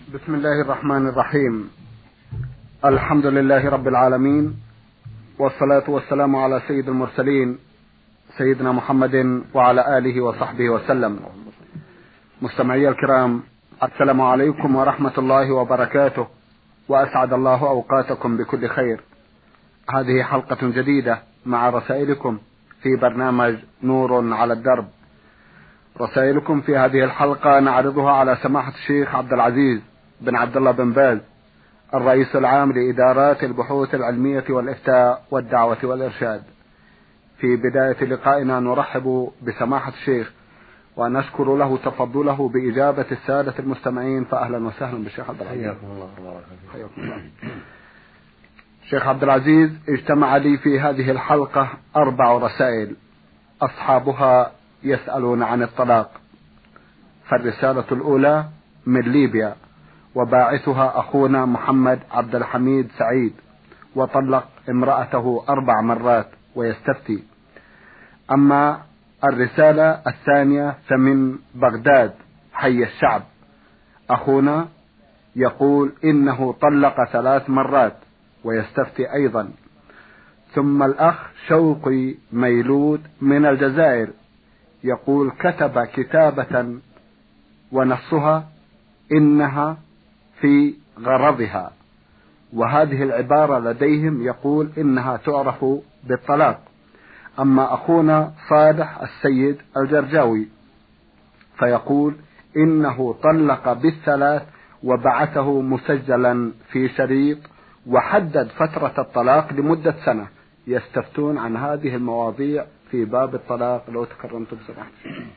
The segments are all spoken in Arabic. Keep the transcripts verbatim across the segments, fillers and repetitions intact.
بسم الله الرحمن الرحيم. الحمد لله رب العالمين، والصلاة والسلام على سيد المرسلين سيدنا محمد وعلى آله وصحبه وسلم. مستمعي الكرام، السلام عليكم ورحمة الله وبركاته، وأسعد الله أوقاتكم بكل خير. هذه حلقة جديدة مع رسائلكم في برنامج نور على الدرب. رسائلكم في هذه الحلقة نعرضها على سماحة الشيخ عبد العزيز بن عبد الله بن باز، الرئيس العام لإدارات البحوث العلمية والإفتاء والدعوة والإرشاد. في بداية لقائنا نرحب بسماحة الشيخ ونشكر له تفضله بإجابة السادة المستمعين، فأهلا وسهلا بالشيخ عبد العزيز. حياكم الله وبارك حياكم الله. شيخ عبد العزيز، اجتمع لي في هذه الحلقة أربع رسائل أصحابها يسألون عن الطلاق. فالرسالة الأولى من ليبيا، وباعثها أخونا محمد عبد الحميد سعيد، وطلق امرأته أربع مرات ويستفتي. أما الرسالة الثانية فمن بغداد حي الشعب، أخونا يقول إنه طلق ثلاث مرات ويستفتي أيضا. ثم الأخ شوقي ميلود من الجزائر يقول كتب كتابة ونصها إنها في غرضها، وهذه العبارة لديهم يقول إنها تعرف بالطلاق. أما أخونا صالح السيد الجرجاوي فيقول إنه طلق بالثلاث وبعثه مسجلا في شريط، وحدد فترة الطلاق لمدة سنة. يستفتون عن هذه المواضيع في باب الطلاق، لو تكرمتم بسماحة.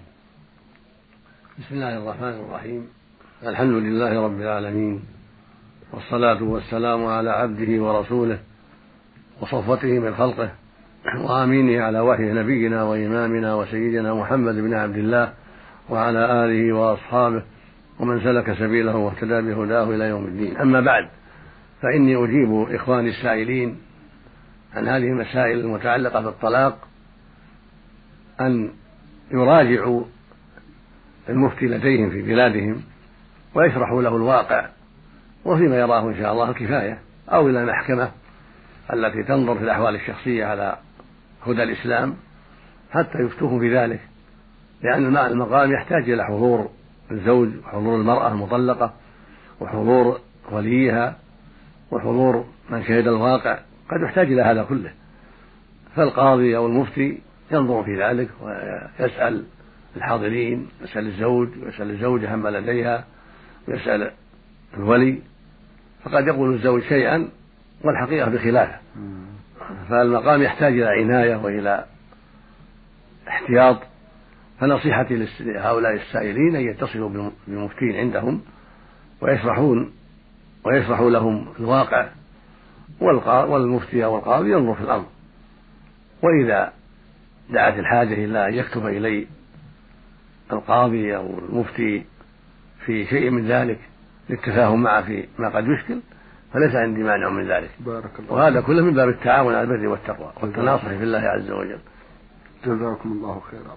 بسم الله الرحمن الرحيم. الحمد لله رب العالمين، والصلاة والسلام على عبده ورسوله وصفوته من خلقه وآمينه على وحي نبينا وإمامنا وسيدنا محمد بن عبد الله وعلى آله وأصحابه ومن سلك سبيله واهتدى بهداه إلى يوم الدين. أما بعد، فإني أجيب إخواني السائلين عن هذه المسائل المتعلقة بالطلاق أن يراجعوا المفتي لديهم في بلادهم ويشرحوا له الواقع، وفيما يراه إن شاء الله الكفاية، أو إلى المحكمة التي تنظر في الأحوال الشخصية على هدى الإسلام حتى يفتوهم في ذلك، لأن المقام يحتاج إلى حضور الزوج وحضور المرأة المطلقة وحضور وليها وحضور من شهد الواقع، قد يحتاج إلى هذا كله. فالقاضي أو المفتي ينظر في ذلك ويسأل الحاضرين، يسأل الزوج ويسأل الزوجة عما لديها ويسأل الولي، فقد يقول الزوج شيئا والحقيقة بخلافه. فالمقام يحتاج إلى عناية وإلى احتياط. فنصيحتي لهؤلاء السائلين أن يتصلوا بالمفتين عندهم ويشرحون ويشرحوا لهم الواقع، والمفتي والقاضي ينظر في الأمر. وإذا دعت الحاجة إلى أن يكتب إلي القاضي أو المفتي في شيء من ذلك للتفاهم معه في ما قد يشكل، فليس عندي مانع من ذلك. بارك الله. وهذا كله من باب التعاون على البر والتقوى والتناصح في الله عز وجل. جزاكم الله خيرا.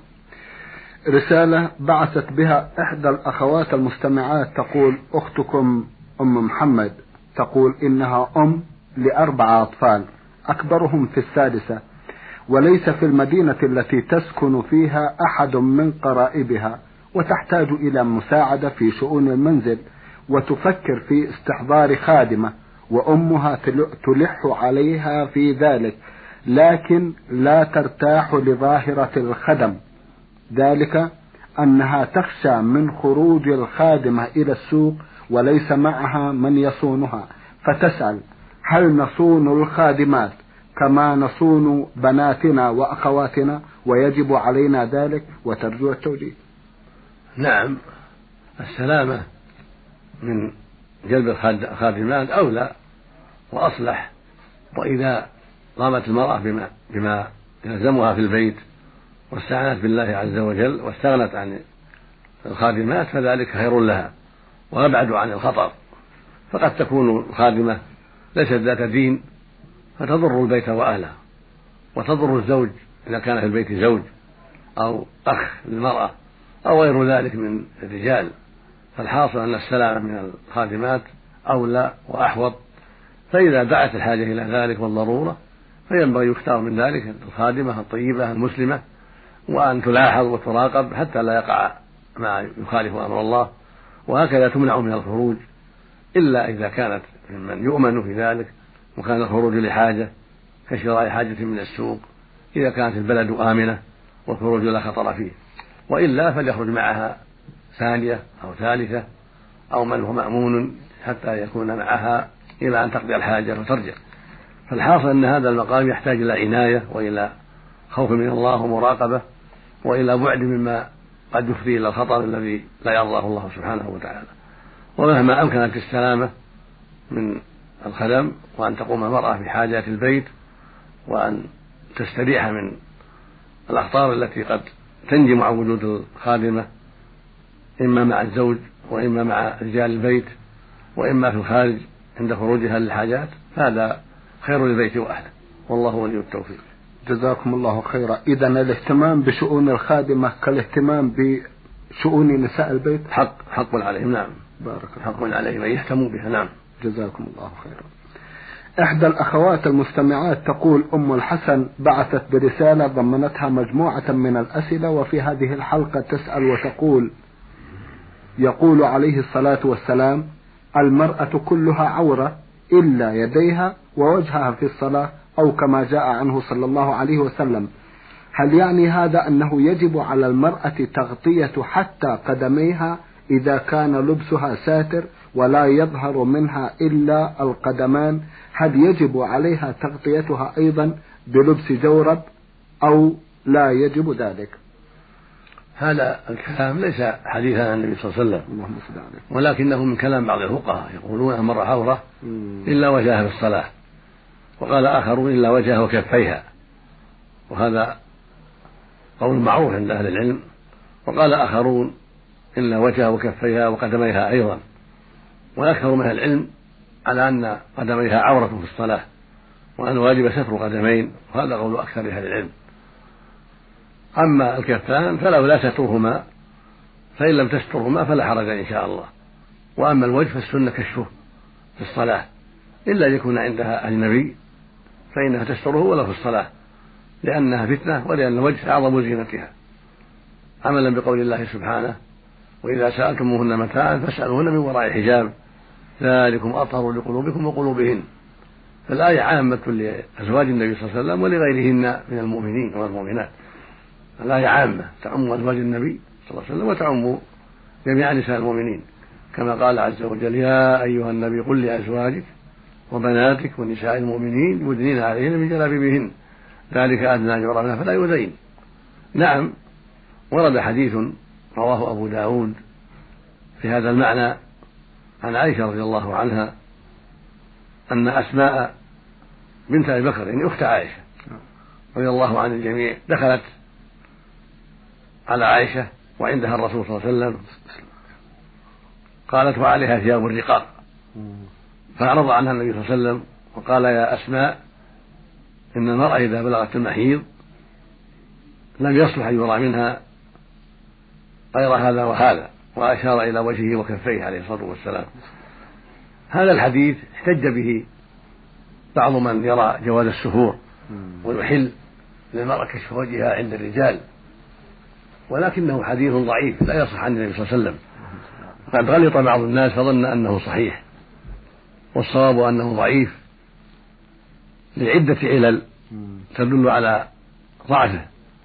رسالة بعثت بها إحدى الأخوات المستمعات تقول أختكم أم محمد، تقول إنها أم لأربع أطفال أكبرهم في السادسة، وليس في المدينة التي تسكن فيها أحد من قرائبها، وتحتاج إلى مساعدة في شؤون المنزل، وتفكر في استحضار خادمة، وأمها تلح عليها في ذلك، لكن لا ترتاح لظاهرة الخدم، ذلك أنها تخشى من خروج الخادمة إلى السوق وليس معها من يصونها، فتسأل هل نصون الخادمات كما نصون بناتنا وأخواتنا، ويجب علينا ذلك، وترجو التوجيه. نعم، السلامة من جلب الخادمات أولى وأصلح. وإذا قامت المرأة بما, بما يلزمها في البيت واستعنت بالله عز وجل واستغنت عن الخادمات فذلك خير لها وأبعد عن الخطر. فقد تكون الخادمة ليست ذات دين فتضر البيت وأهله، وتضر الزوج إذا كان في البيت زوج أو أخ للمرأة أو غير ذلك من الرجال، فالحاصل أن السلام من الخادمات أولى وأحوط، فإذا دعت الحاجة إلى ذلك والضرورة فينبغي يختار من ذلك الخادمة الطيبة المسلمة، وأن تلاحظ وتراقب حتى لا يقع ما يخالف أمر الله. وهكذا تمنع من الخروج إلا إذا كانت ممن يؤمن في ذلك، وكان الخروج لحاجة كشراء حاجة من السوق إذا كانت البلد آمنة والخروج لا خطر فيه، وإلا فليخرج معها ثانية أو ثالثة أو من هو مأمون حتى يكون معها إلى أن تقضي الحاجة وترجع. فالحاصل أن هذا المقام يحتاج إلى عناية وإلى خوف من الله ومراقبة وإلى بعد مما قد يفضي إلى الخطر الذي لا يرضاه الله سبحانه وتعالى. ومهما أمكنت السلامة من الخدم، وأن تقوم المرأة بحاجات البيت، وأن تستريح من الأخطار التي قد تنجم عن وجود الخادمة إما مع الزوج وإما مع رجال البيت وإما في الخارج عند خروجها للحاجات، هذا خير للبيت وأهله، والله ولي التوفيق. جزاكم الله خيرا. إذا الاهتمام بشؤون الخادمة كالاهتمام بشؤون نساء البيت حق حق عليهم. نعم، بارك حق عليهم أن يهتموا بها. نعم، جزاكم الله خيرا. إحدى الأخوات المستمعات تقول: أم الحسن بعثت برسالة ضمنتها مجموعة من الأسئلة، وفي هذه الحلقة تسأل وتقول: يقول عليه الصلاة والسلام: المرأة كلها عورة إلا يديها ووجهها في الصلاة، أو كما جاء عنه صلى الله عليه وسلم. هل يعني هذا أنه يجب على المرأة تغطية حتى قدميها إذا كان لبسها ساتر ولا يظهر منها إلا القدمان؟ هل يجب عليها تغطيتها أيضا بلبس جورب أو لا يجب ذلك؟ هذا الكلام ليس حديثا عن النبي صلى الله عليه وسلم، ولكنه من كلام بعض الفقهاء، يقولون المرأة عورة إلا وجهها في الصلاة، وقال آخرون إلا وجهها وكفيها، وهذا قول معروف عند أهل العلم. وقال آخرون إلا وجهها وكفيها وقدميها أيضا، وأكثر من أهل العلم على أن قدميها عورة في الصلاة، وأن واجب ستر قدمين، وهذا قول أكثر أهل العلم. أما الكفان فلو لا سترهما، فإن لم تسترهما فلا حرج إن شاء الله. وأما الوجه فالسنة كشفه في الصلاة، إلا يكون عندها أجنبي فإنها تستره ولا في الصلاة، لأنها فتنة، ولأن الوجه أعظم زينتها، عملا بقول الله سبحانه: وإذا سألتموهن متاعا فاسألوهن من وراء حجاب ذلكم أطهر لقلوبكم وقلوبهن. فالآية عامة لأزواج النبي صلى الله عليه وسلم ولغيرهن من المؤمنين والمؤمنات. الآية عامة تعم أزواج النبي صلى الله عليه وسلم وتعم جميع نساء المؤمنين، كما قال عز وجل: يا أيها النبي قل لأزواجك وبناتك ونساء المؤمنين يدنين عليهن من جلابيبهن ذلك أدنى أن يعرفن فلا يؤذين. نعم، ورد حديث رواه أبو داود في هذا المعنى عن عائشة رضي الله عنها أن أسماء بنت أبي بكر يعني أخت عائشة رضي الله عن الجميع دخلت على عائشة وعندها الرسول صلى الله عليه وسلم، قالت: وعليها ثياب الرقاق، فأعرض عنها النبي صلى الله عليه وسلم وقال: يا أسماء، إن المرأة إذا بلغت المحيض لم يصلح أن يرى منها غير هذا وهذا، وأشار إلى وجهه وكفيه عليه الصلاة والسلام. هذا الحديث احتج به بعض من يرى جواز السفور ويحل للمرأة كشف وجهها عند الرجال، ولكنه حديث ضعيف لا يصح عن النبي صلى الله عليه وسلم. قد غلط بعض الناس فظن أنه صحيح، والصواب أنه ضعيف لعدة علل تدل على ضعفه.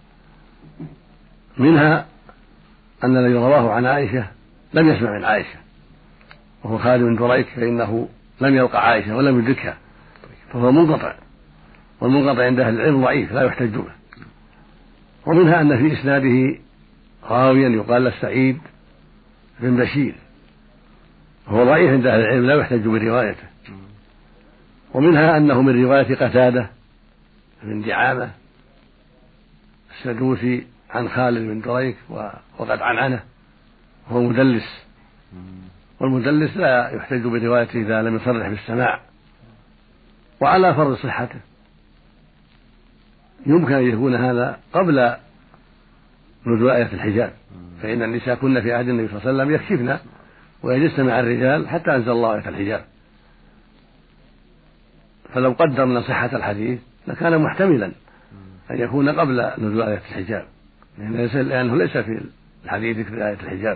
منها أن الذي رواه عن عائشة لم يسمع من عائشة، وهو خالد بن دريك، فإنه لم يلقى عائشة ولم يدركها، فهو منقطع، والمنقطع عند أهل العلم ضعيف لا يحتج به. ومنها أن في إسناده راويا يقال له سعيد بن بشير، وهو ضعيف عند أهل العلم لا يحتج بروايته. ومنها أنه من رواية قتادة بن دعامة السدوسي عن خالد بن دريك وقد عنعنه، وهو مدلس، والمدلس لا يحتج بروايته إذا لم يصرح بالسماع. وعلى فرض صحته يمكن أن يكون هذا قبل نزول آية الحجاب، فإن النساء كن في عهد النبي صلى الله عليه وسلم يكشفن ويجلسن مع الرجال حتى أنزل الله آية الحجاب. فلو قدرنا صحة الحديث لكان محتملا أن يكون قبل نزول آية الحجاب، لأنه ليس في الحديث ذكر آية الحجاب،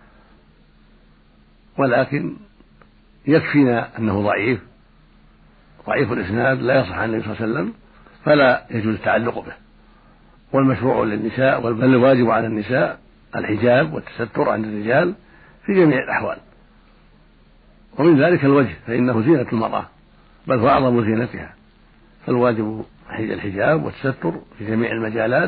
ولكن يكفينا أنه ضعيف ضعيف الإسناد لا يصح عن النبي صلى الله عليه وسلم، فلا يجوز التعلق به. والمشروع للنساء بل الواجب على النساء الحجاب والتستر عن الرجال في جميع الأحوال، ومن ذلك الوجه فإنه زينة المرأة بل هو أعظم زينتها، فالواجب الحجاب والتستر في جميع المجالات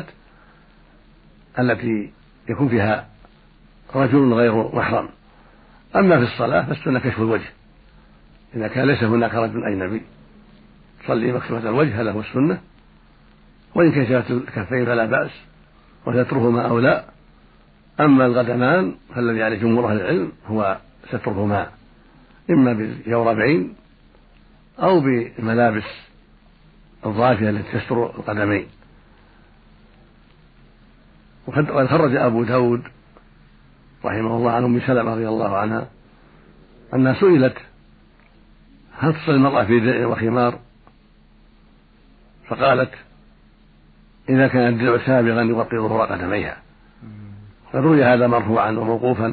التي يكون فيها رجل غير محرم. أما في الصلاة فالسنة كشف الوجه إذا كان ليس هناك رجل أجنبي، صلي مكشوفة الوجه هذا هو السنة، وإن كشفت الكفين فلا بأس وسترهما أو لا. أما القدمان فالذي عليه جمهور أهل العلم هو سترهما إما بجوربين أو بملابس الضافية التي تستر القدمين. وقد خرج أبو داود رحمه الله عن أم سلمة رضي الله عنها أنها سئلت هل تصلي المرأة في درع وخمار؟ فقالت إذا كان الدرع سابغا يغطي ظهور قدميها. فروي هذا مرفوعا وموقوفا،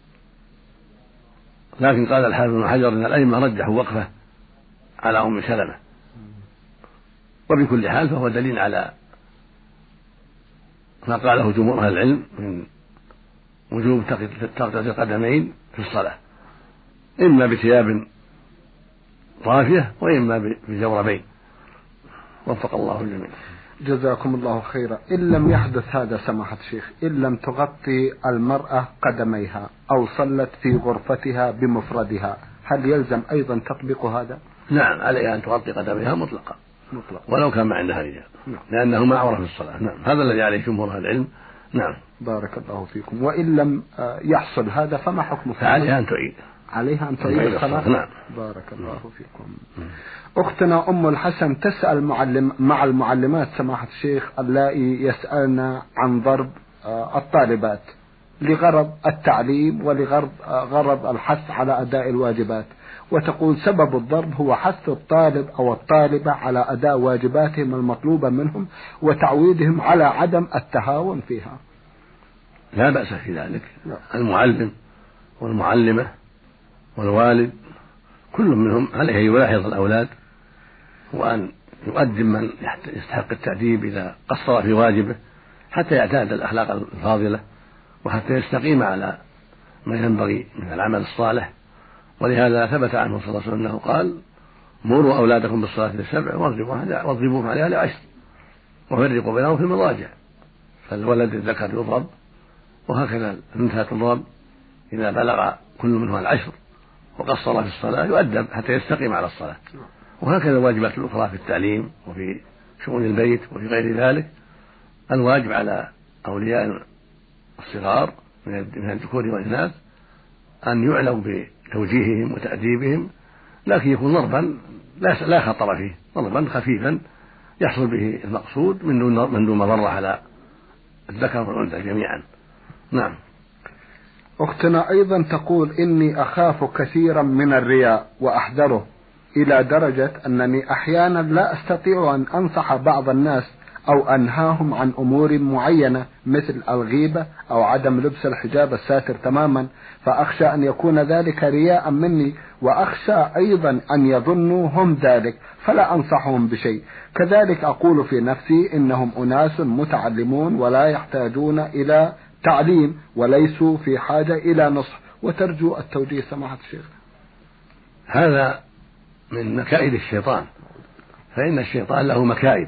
لكن قال الحافظ بن حجر ان الائمه رجحوا وقفه على ام سلمه، وبكل حال فهو دليل على ما قاله جمهور اهل العلم من وجوب تغطية القدمين في الصلاه، اما بثياب ضافيه واما بجوربين. وفق الله الجميع. جزاكم الله خيرا. إن لم يحدث هذا سماحة الشيخ، إن لم تغطي المرأة قدميها أو صلت في غرفتها بمفردها، هل يلزم أيضا تطبيق هذا؟ نعم، عليها أن تغطي قدميها مطلقا مطلقا ولو كان ما عندها رجال، نعم. لأنه ما عورة في الصلاة. نعم، هذا الذي عليه جمهور العلم. نعم. بارك الله فيكم. وإن لم يحصل هذا فما حكمه؟ فعليها أن تعيد عليها أن تعيد الصلاة. نعم. بارك الله فيكم. أختنا أم الحسن تسأل معلم مع المعلمات سماحة الشيخ اللائي يسألن عن ضرب الطالبات لغرض التعليم ولغرض غرض الحث على أداء الواجبات، وتقول سبب الضرب هو حث الطالب أو الطالبة على أداء واجباتهم المطلوبة منهم وتعويدهم على عدم التهاون فيها. لا بأس في ذلك. المعلم والمعلمة والوالد كل منهم عليه يلاحظ الأولاد وأن يقدم من يستحق التأديب إذا قصر في واجبه حتى يعتاد الأخلاق الفاضلة وحتى يستقيم على ما ينبغي من العمل الصالح. ولهذا ثبت عنه صلى الله عليه وسلم أنه قال: مروا أولادكم بالصلاة لسبع واضربوهم عليها لعشر وفرقوا بينهم في المضاجع. فالولد الذكر يضرب، وهكذا الأنثى تضرب إذا بلغ كل منهما العشر وقصر في الصلاة يؤدب حتى يستقيم على الصلاة. وهكذا الواجبات الأخرى في التعليم وفي شؤون البيت وفي غير ذلك. الواجب على أولياء الصغار من الذكور والإناث أن يعلوا بتوجيههم وتأديبهم، لكن يكون ضربا لا خطر فيه، ضربا خفيفا يحصل به المقصود من دون من دون مضرة على الذكر والأنثى جميعا. نعم. أختنا أيضا تقول: إني أخاف كثيرا من الرياء وأحذره إلى درجة أنني أحيانا لا أستطيع أن أنصح بعض الناس أو أنهاهم عن أمور معينة مثل الغيبة أو عدم لبس الحجاب الساتر تماما، فأخشى أن يكون ذلك رياء مني، وأخشى أيضا أن يظنوا هم ذلك فلا أنصحهم بشيء. كذلك أقول في نفسي إنهم أناس متعلمون ولا يحتاجون إلى تعليم وليسوا في حاجة إلى نصح، وترجو التوجيه سماحة الشيخ. هذا من مكائد الشيطان، فإن الشيطان له مكائد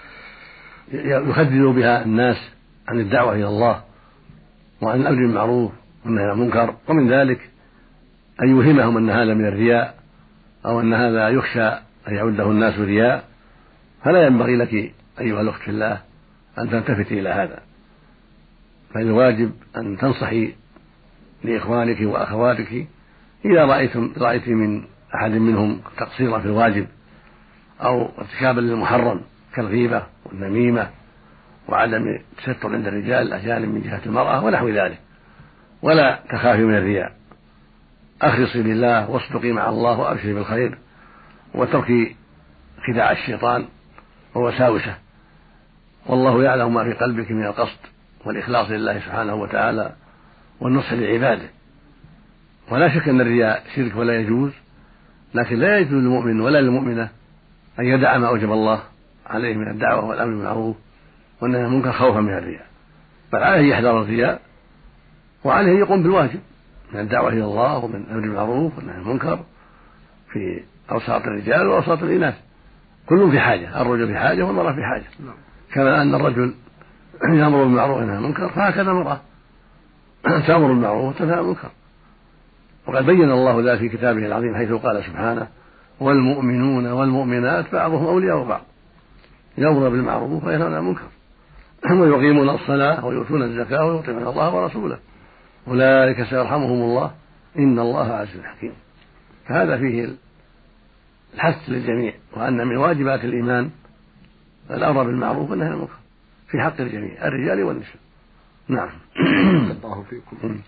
يخذل بها الناس عن الدعوة إلى الله وعن الأمر بالمعروف والنهي عن المنكر، ومن ذلك أن يوهمهم أن هذا من الرياء أو أن هذا يخشى أن يعده الناس رياء. فلا ينبغي لك أيها الأخت في الله أن تلتفتي إلى هذا، فالواجب أن تنصحي لإخوانك وأخواتك إذا رأيتم رأيت من أحد منهم تقصيرا في الواجب أو ارتكابا للمحرم كالغيبة والنميمة وعدم التستر عند الرجال الأجانب من جهة المرأة ونحو ذلك، ولا تخافي من الرياء، أخلصي لله واصدقي مع الله وأبشري بالخير، وتركي خداع الشيطان ووساوسه، والله يعلم ما في قلبك من القصد والإخلاص لله سبحانه وتعالى والنصح لعباده. ولا شك أن الرياء شرك ولا يجوز، لكن لا يجوز للمؤمن ولا للمؤمنة أن يدع ما أوجب الله عليه من الدعوة والأمر بالمعروف والنهي عن المنكر خوفا من الرياء، بل عليه يحذر الرياء، وعليه يقوم بالواجب من الدعوة إلى الله ومن الأمر بالمعروف والنهي عن المنكر في أوساط الرجال وأوساط الإناث، كلهم في حاجة، الرجل في حاجة والمرأة في حاجة. كما أن الرجل يأمر بالمعروف وينهى عن المنكر فهكذا المرأة تأمر بالمعروف وتنهى عن المنكر. وقد بين الله ذلك في كتابه العظيم حيث قال سبحانه: والمؤمنون والمؤمنات بعضهم أولياء بعض يأمرون بالمعروف وينهون عن المنكر ويقيمون الصلاة ويؤتون الزكاة ويطيعون الله ورسوله أولئك سيرحمهم الله إن الله عزيز حكيم. فهذا فيه الحث للجميع، وأن من واجبات الإيمان الأمر بالمعروف والنهي عن المنكر في حق الجميع الرجال والنساء. نعم. الله فيكم.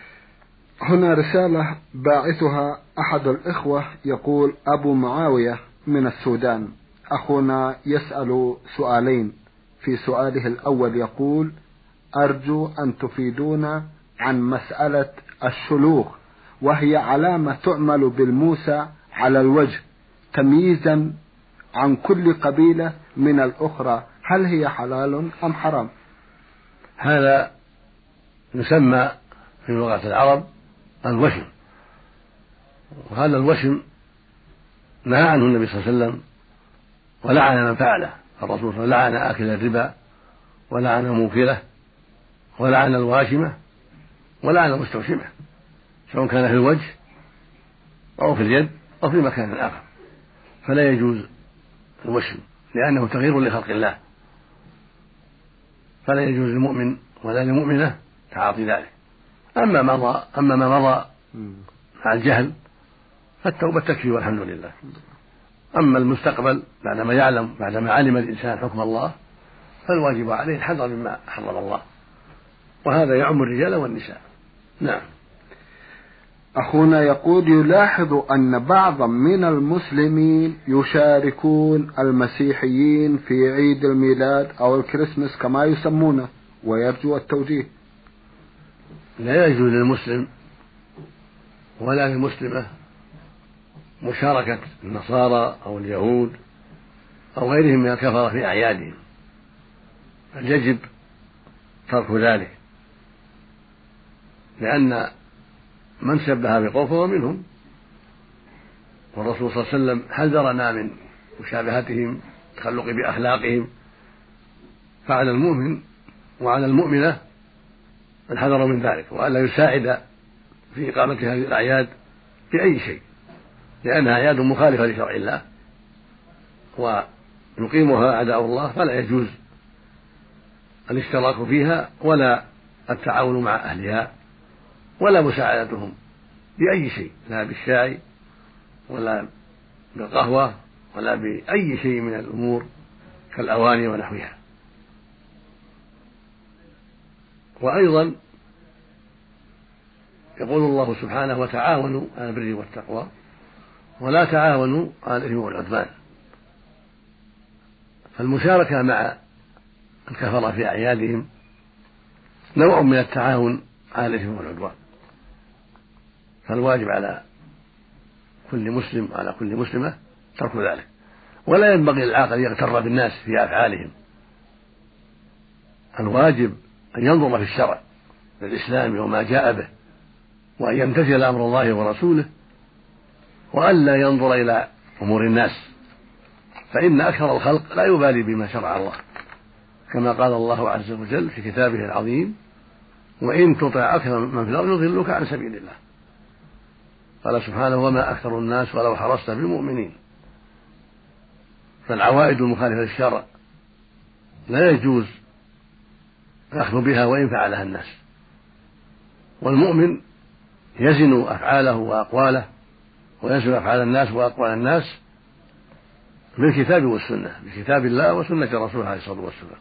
هنا رسالة باعثها أحد الإخوة يقول: أبو معاوية من السودان. أخونا يسأل سؤالين. في سؤاله الأول يقول: أرجو أن تفيدونا عن مسألة الشلوغ، وهي علامة تعمل بالموسى على الوجه تمييزا عن كل قبيلة من الأخرى، هل هي حلال أم حرام؟ هذا يسمى في لغة العرب الوشم، وهذا الوشم نهى عنه النبي صلى الله عليه وسلم ولعن من فعله. الرسول صلى الله عليه وسلم لعن آكل الربا ولعن موكله ولعن الواشمة ولعن المستوشمة، سواء كان في الوجه أو في اليد أو في مكان آخر، فلا يجوز الوشم لأنه تغيير لخلق الله، فلا يجوز للمؤمن ولا للمؤمنة تعاطي ذلك. أما ما مضى أما ما مضى مع الجهل فالتوبة تكفي والحمد لله. أما المستقبل بعدما يعلم بعدما علم الإنسان حكم الله فالواجب عليه الحذر مما حرم الله، وهذا يعم الرجال والنساء. نعم. أخونا يقول: يلاحظ أن بعضا من المسلمين يشاركون المسيحيين في عيد الميلاد أو الكريسماس كما يسمونه، ويرجو التوجيه. لا يجوز للمسلم ولا للمسلمة مشاركة النصارى أو اليهود أو غيرهم من الكفرة في أعيادهم، بل يجب ترك ذلك، لأن من شبه بقوم فهو منهم، والرسول صلى الله عليه وسلم حذرنا من مشابهتهم التخلق بأخلاقهم، فعلى المؤمن وعلى المؤمنة الحذر من ذلك، وألا يساعد في إقامة هذه الأعياد بأي شيء، لأنها أعياد مخالفة لشرع الله ويقيمها أعداء الله، فلا يجوز الاشتراك فيها ولا التعاون مع أهلها ولا مساعدتهم بأي شيء، لا بالشاي ولا بالقهوة ولا بأي شيء من الأمور كالأواني ونحوها. وأيضا يقول الله سبحانه: وتعاونوا على البر والتقوى ولا تعاونوا على الإثم والعدوان. فالمشاركة مع الكفرة في أعيادهم نوع من التعاون على الإثم والعدوان، فالواجب على كل مسلم وعلى كل مسلمة ترك ذلك، ولا ينبغي للعاقل يغتر بالناس في أفعالهم. الواجب أن ينظر في الشرع الإسلامي وما جاء به، وأن يمتثل أمر الله ورسوله، وألا ينظر إلى أمور الناس، فإن أكثر الخلق لا يبالي بما شرع الله، كما قال الله عز وجل في كتابه العظيم: وإن تطع أكثر من في الأرض يضلوك عن سبيل الله. قال سبحانه: وما أكثر الناس ولو حرصت بالمؤمنين. فالعوائد المخالفة للشرع لا يجوز الأخذ بها وإن فعلها الناس، والمؤمن يزن أفعاله وأقواله ويزن أفعال الناس وأقوال الناس بالكتاب والسنة، بكتاب الله وسنة رسوله عليه الصلاة والسلام،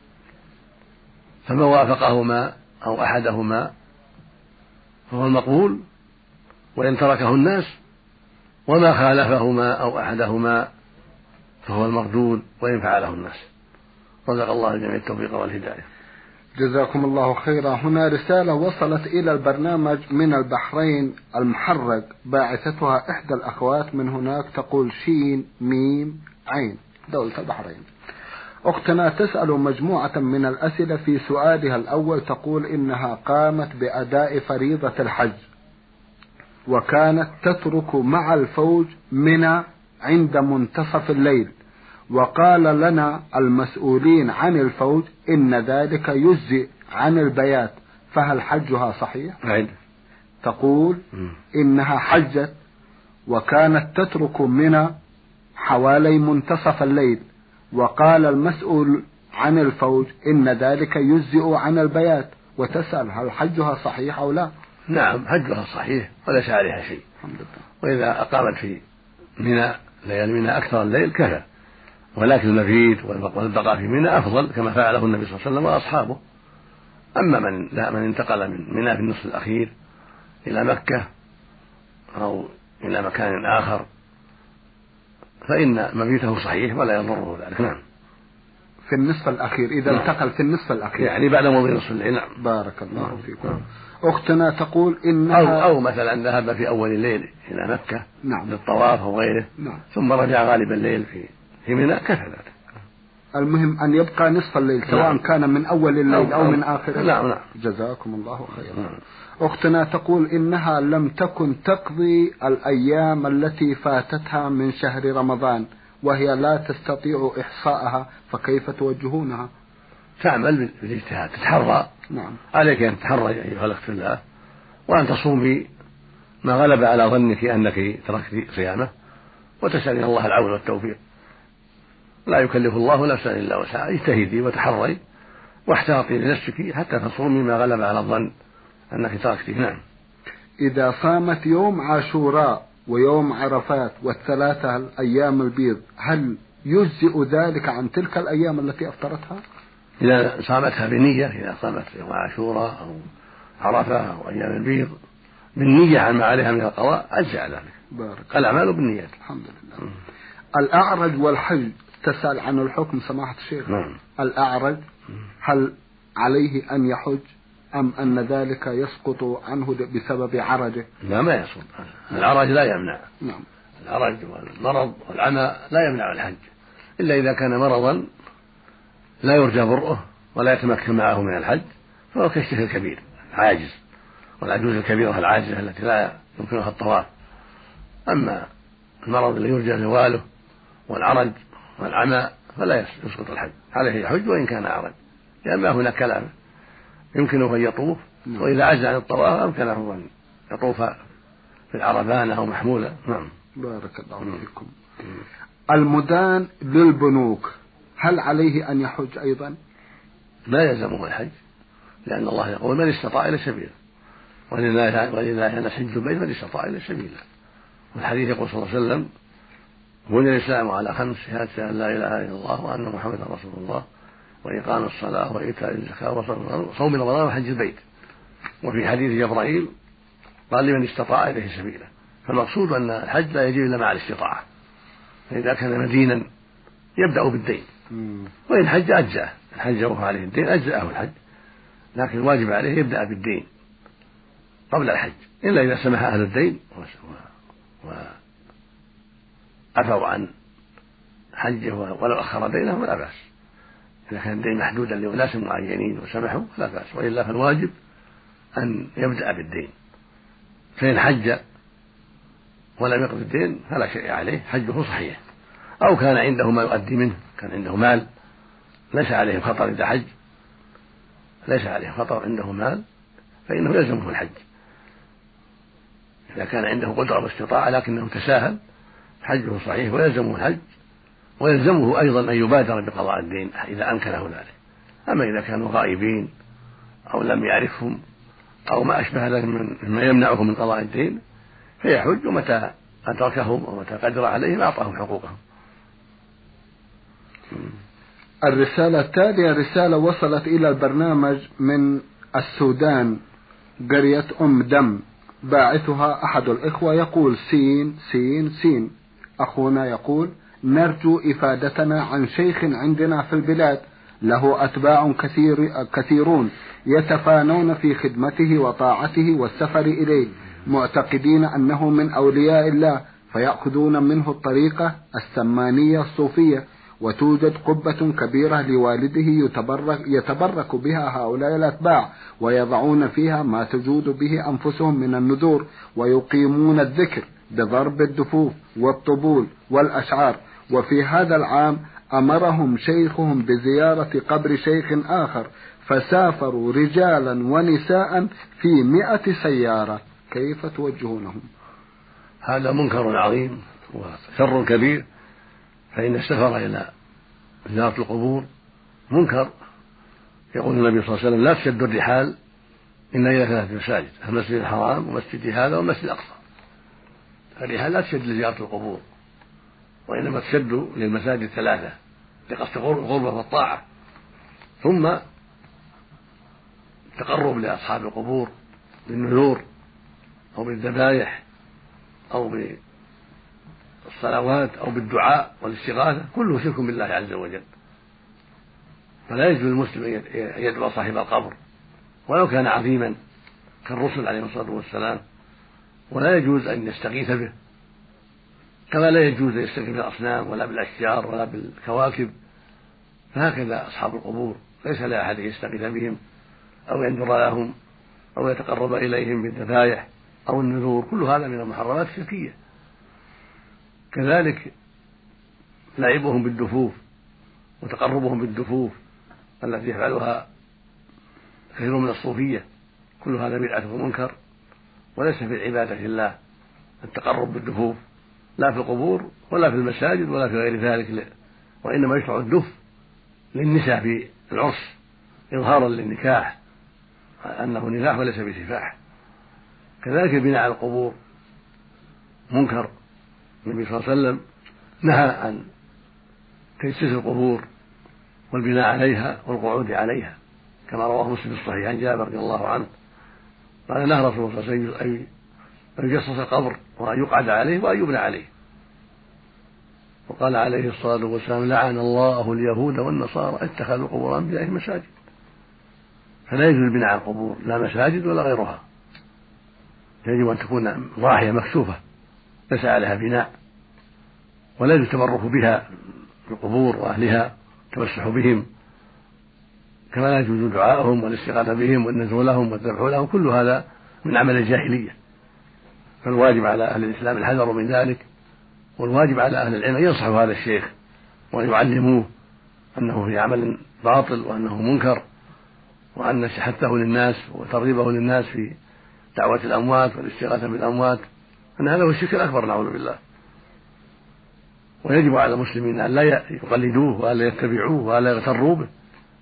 فما وافقهما أو أحدهما فهو المقبول، وإن تركه الناس وما خالفهما أو أحدهما فهو المردود وإن فعله الناس. رزق الله الجميع التوفيق والهداية. جزاكم الله خيرا. هنا رسالة وصلت إلى البرنامج من البحرين المحرق، باعثتها إحدى الأخوات من هناك، تقول شين ميم عين دولة البحرين. أختنا تسأل مجموعة من الأسئلة. في سؤالها الأول تقول إنها قامت بأداء فريضة الحج وكانت تترك مع الفوج منى عند منتصف الليل، وقال لنا المسؤولين عن الفوج إن ذلك يجزئ عن البيات، فهل حجها صحيح؟ عين. تقول إنها حجت وكانت تترك منى حوالي منتصف الليل، وقال المسؤول عن الفوج إن ذلك يجزئ عن البيات، وتسأل هل حجها صحيح أو لا؟ نعم حجها صحيح وليس عليها شيء. الحمد لله. وإذا أقامت في منى ليالي منى أكثر الليل كفى، ولكن المبيت والبقاء في منى أفضل كما فعله النبي صلى الله عليه وسلم وأصحابه. أما من لا من انتقل من منى في النصف الأخير إلى مكة أو إلى مكان آخر فإن مبيته صحيح ولا يضره ذلك. نعم. في النصف الأخير إذا نعم. انتقل في النصف الأخير يعني بعد مضي نصف الليل. نعم. بارك الله نعم. فيكم. نعم. أختنا تقول إنها أو, أو مثلا ذهب في أول الليل إلى مكة نعم. للطواف أو غيره. نعم. ثم رجع غالب الليل في في منى كفى ذلك. المهم أن يبقى نصف الليل سواء نعم. كان من أول الليل أو, أو من آخره. نعم نعم. جزاكم الله خيرا. نعم. أختنا تقول إنها لم تكن تقضي الأيام التي فاتتها من شهر رمضان وهي لا تستطيع إحصاءها، فكيف توجهونها؟ تعمل بالاجتهاد، تتحرى. نعم. عليك أن تتحرى أيها الأخت في الله، وأن تصومي ما غلب على ظنك أنك تركت صيامه، وتسألي الله العون والتوفيق. لا يكلف الله نفسا إلا وسعها، اجتهدي وتحري واحتاطي لنفسك حتى تصومي ما غلب على الظن أنك تركته. نعم. إذا صامت يوم عاشوراء ويوم عرفات والثلاثة الأيام البيض هل يجزئ ذلك عن تلك الأيام التي أفطرتها؟ إذا صامتها بنية، إذا صامت يوم عاشوراء أو عرفة أو أيام البيض بالنية عن ما عليها من القضاء أجزع ذلك. بارك. الأعمال بالنيات. الحمد لله. م. الأعرج والحج تسأل عن الحكم سماحة الشيخ. نعم. الأعرج هل عليه أن يحج أم أن ذلك يسقط عنه بسبب عرجه؟ لا، ما يسقط. العرج لا يمنع. نعم. العرج والمرض والعمى لا يمنع الحج إلا إذا كان مرضا لا يرجى برؤه ولا يتمكن معه من الحج، فهو كالشيخ الكبير عاجز، والعجوز الكبيرة العاجزة التي لا يمكنها الطواف. أما المرض الذي يرجى زواله والعرج والعمى فلا يسقط الحج، عليه يحج وإن كان أعرج، لأن ما هناك كلام يمكنه أن يطوف. نعم. وإذا عجز عن الطواف أمكنه أن يطوف في العربان أو محمولة. نعم. بارك الله فيكم. المدان للبنوك هل عليه أن يحج أيضا؟ لا يلزمه الحج، لأن الله يقول من استطاع إلى سبيله، ولله أن حج البيت من استطاع إلى سبيله. والحديث يقول صلى الله عليه وسلم بني الإسلام على خمس: شهادة أن لا إله إلا الله وأن محمدا رسول الله وإقام الصلاة وإيتاء الزكاة وصوم رمضان وحج البيت. وفي حديث جبرائيل قال لمن استطاع إليه سبيله، فالمقصود أن الحج لا يجب إلا مع الاستطاعة. فإذا كان مدينا يبدأ بالدين، وإن حج أجزأه، الحج وهو عليه الدين أجزأه الحج، لكن الواجب عليه يبدأ بالدين قبل الحج، إلا إذا سمح أهل الدين وعفوا عن حجه ولو أخر دينه فلا بأس. إذا كان الدين محدودا لأناس معينين وسمحوا فلا بأس، وإلا فالواجب أن يبدأ بالدين. فإن حج ولم يقضي الدين فلا شيء عليه، حجه صحيح. أو كان عنده ما يؤدي منه، كان عنده مال ليس عليه خطر إذا حج، ليس عليه خطر عنده مال فإنه يلزمه الحج. إذا كان عنده قدرة واستطاعة لكنه تساهل حجه صحيح ويلزمه الحج، ويلزمه أيضا أن يبادر بقضاء الدين إذا أمكنه ذلك. أما إذا كانوا غائبين أو لم يعرفهم أو ما أشبه ذلك مما يمنعهم من قضاء الدين فيحج، ومتى أدركهم ومتى قدر عليهم أعطاهم حقوقهم. الرسالة التالية رسالة وصلت إلى البرنامج من السودان، قرية أم دم، باعثها أحد الإخوة يقول سين سين سين. أخونا يقول: نرجو إفادتنا عن شيخ عندنا في البلاد له أتباع كثير كثيرون يتفانون في خدمته وطاعته والسفر إليه، معتقدين أنه من أولياء الله، فيأخذون منه الطريقة السمانية الصوفية، وتوجد قبة كبيرة لوالده يتبرك, يتبرك بها هؤلاء الأتباع، ويضعون فيها ما تجود به أنفسهم من النذور، ويقيمون الذكر بضرب الدفوف والطبول والأشعار. وفي هذا العام أمرهم شيخهم بزيارة قبر شيخ آخر، فسافروا رجالا ونساء في مئة سيارة، كيف توجهونهم؟ هذا منكر عظيم وشر كبير، فإن السفر إلى زيارة القبور منكر. يقول النبي صلى الله عليه وسلم: لا تشد الرحال إلا إلى ثلاثة مساجد، المسجد الحرام ومسجد هذا والمسجد الأقصى. الرحال لا تشد لزيارة القبور، وإنما تشد للمساجد الثلاثة لقصد الغربة والطاعة، ثم تقرب لأصحاب القبور بالنذور أو بالذبائح أو بالصلوات أو بالدعاء والاستغاثة، كله شرك بالله عز وجل. فلا يجوز للمسلم أن يدعو صاحب القبر ولو كان عظيما كالرسل عليهم الصلاة والسلام، ولا يجوز أن يستغيث به، كما لا يجوز أن يستغيث بالأصنام ولا بالأشجار ولا بالكواكب. فهكذا أصحاب القبور ليس لأحد يستغيث بهم أو ينذر لهم أو يتقرب إليهم بالذبائح أو النذور، كل هذا من المحرمات الشركية. كذلك لعبهم بالدفوف وتقربهم بالدفوف التي يفعلها كثير من الصوفية، كل هذا بدعة ومنكر، وليس في عبادة الله التقرب بالدفوف لا في القبور ولا في المساجد ولا في غير ذلك، وإنما يشرع الدف للنساء في العرس إظهارا للنكاح أنه نكاح وليس بسفاح. كذلك البناء على القبور منكر. النبي صلى الله عليه وسلم نهى عن تجسيس القبور والبناء عليها والقعود عليها، كما رواه مسلم في الصحيح عن جابر رضي الله عنه قال: نهى رسول الله صلى الله عليه وسلم أن يجسس القبر وأن يقعد عليه وأن يبنى عليه. وقال عليه الصلاة والسلام: لعن الله اليهود والنصارى اتخذوا قبور أنبيائهم مساجد. فلا يجوز البناء على القبور، لا مساجد ولا غيرها، يجب أن تكون ضاحية مكشوفة ليس عليها بناء، ولا يجوز التبرك بها القبور وأهلها التمسح بهم، كما لا يجوز دعاءهم والاستغاثة بهم والنذر لهم والذبح لهم، كل هذا من عمل الجاهلية. فالواجب على أهل الإسلام الحذر من ذلك، والواجب على أهل العلم أن ينصحوا هذا الشيخ وأن يعلموه أنه في عمل باطل وأنه منكر، وأن حثه للناس وترغيبه للناس في دعوة الأموات والاستغاثة بالأموات أن هذا هو الشرك الأكبر نعوذ بالله. ويجب على المسلمين أن لا يقلدوه وأن لا يتبعوه وأن لا يغتروا به،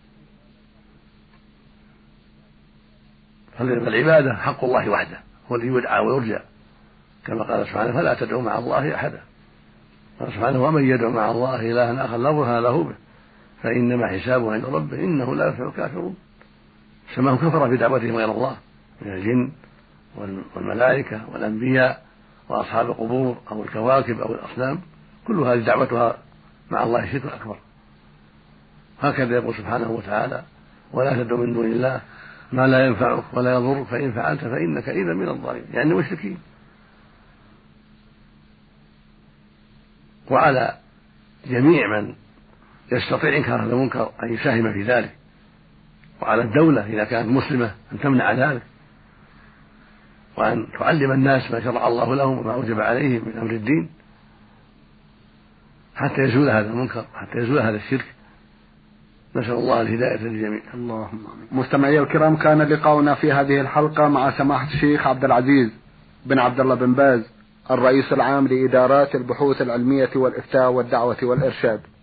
فالعبادة حق الله وحده هو الذي يدعى ويرجى، كما قال سبحانه: فلا تدعوا مع الله أحدا. قال سبحانه: ومن يدعو مع الله إلها آخر لا برهان له به فإنما حسابه عند ربه إنه لا يفلح الكافرون. سماهم كفر في دعوتهم غير الله من الجن والملائكة والأنبياء وأصحاب القبور أو الكواكب أو الأصنام، كل هذه دعوتها مع الله شرك أكبر. هكذا يقول سبحانه وتعالى: ولا تدعو من دون الله ما لا ينفعك ولا يضرك فإن فعلت فإنك إذا من الظالمين، يعني مشركين. وعلى جميع من يستطيع إنكار هذا المنكر أن يساهم في ذلك، وعلى الدولة إذا كانت مسلمة أن تمنع ذلك، وأن تعلم الناس ما شرع الله لهم وما أوجب عليهم من أمر الدين، حتى يزول هذا المنكر، حتى يزول هذا الشرك. نسأل الله الهداية للجميع. اللهم آمين. مستمعي الكرام، كان لقاؤنا في هذه الحلقة مع سماحة الشيخ عبد العزيز بن عبد الله بن باز، الرئيس العام لإدارات البحوث العلمية والإفتاء والدعوة والإرشاد.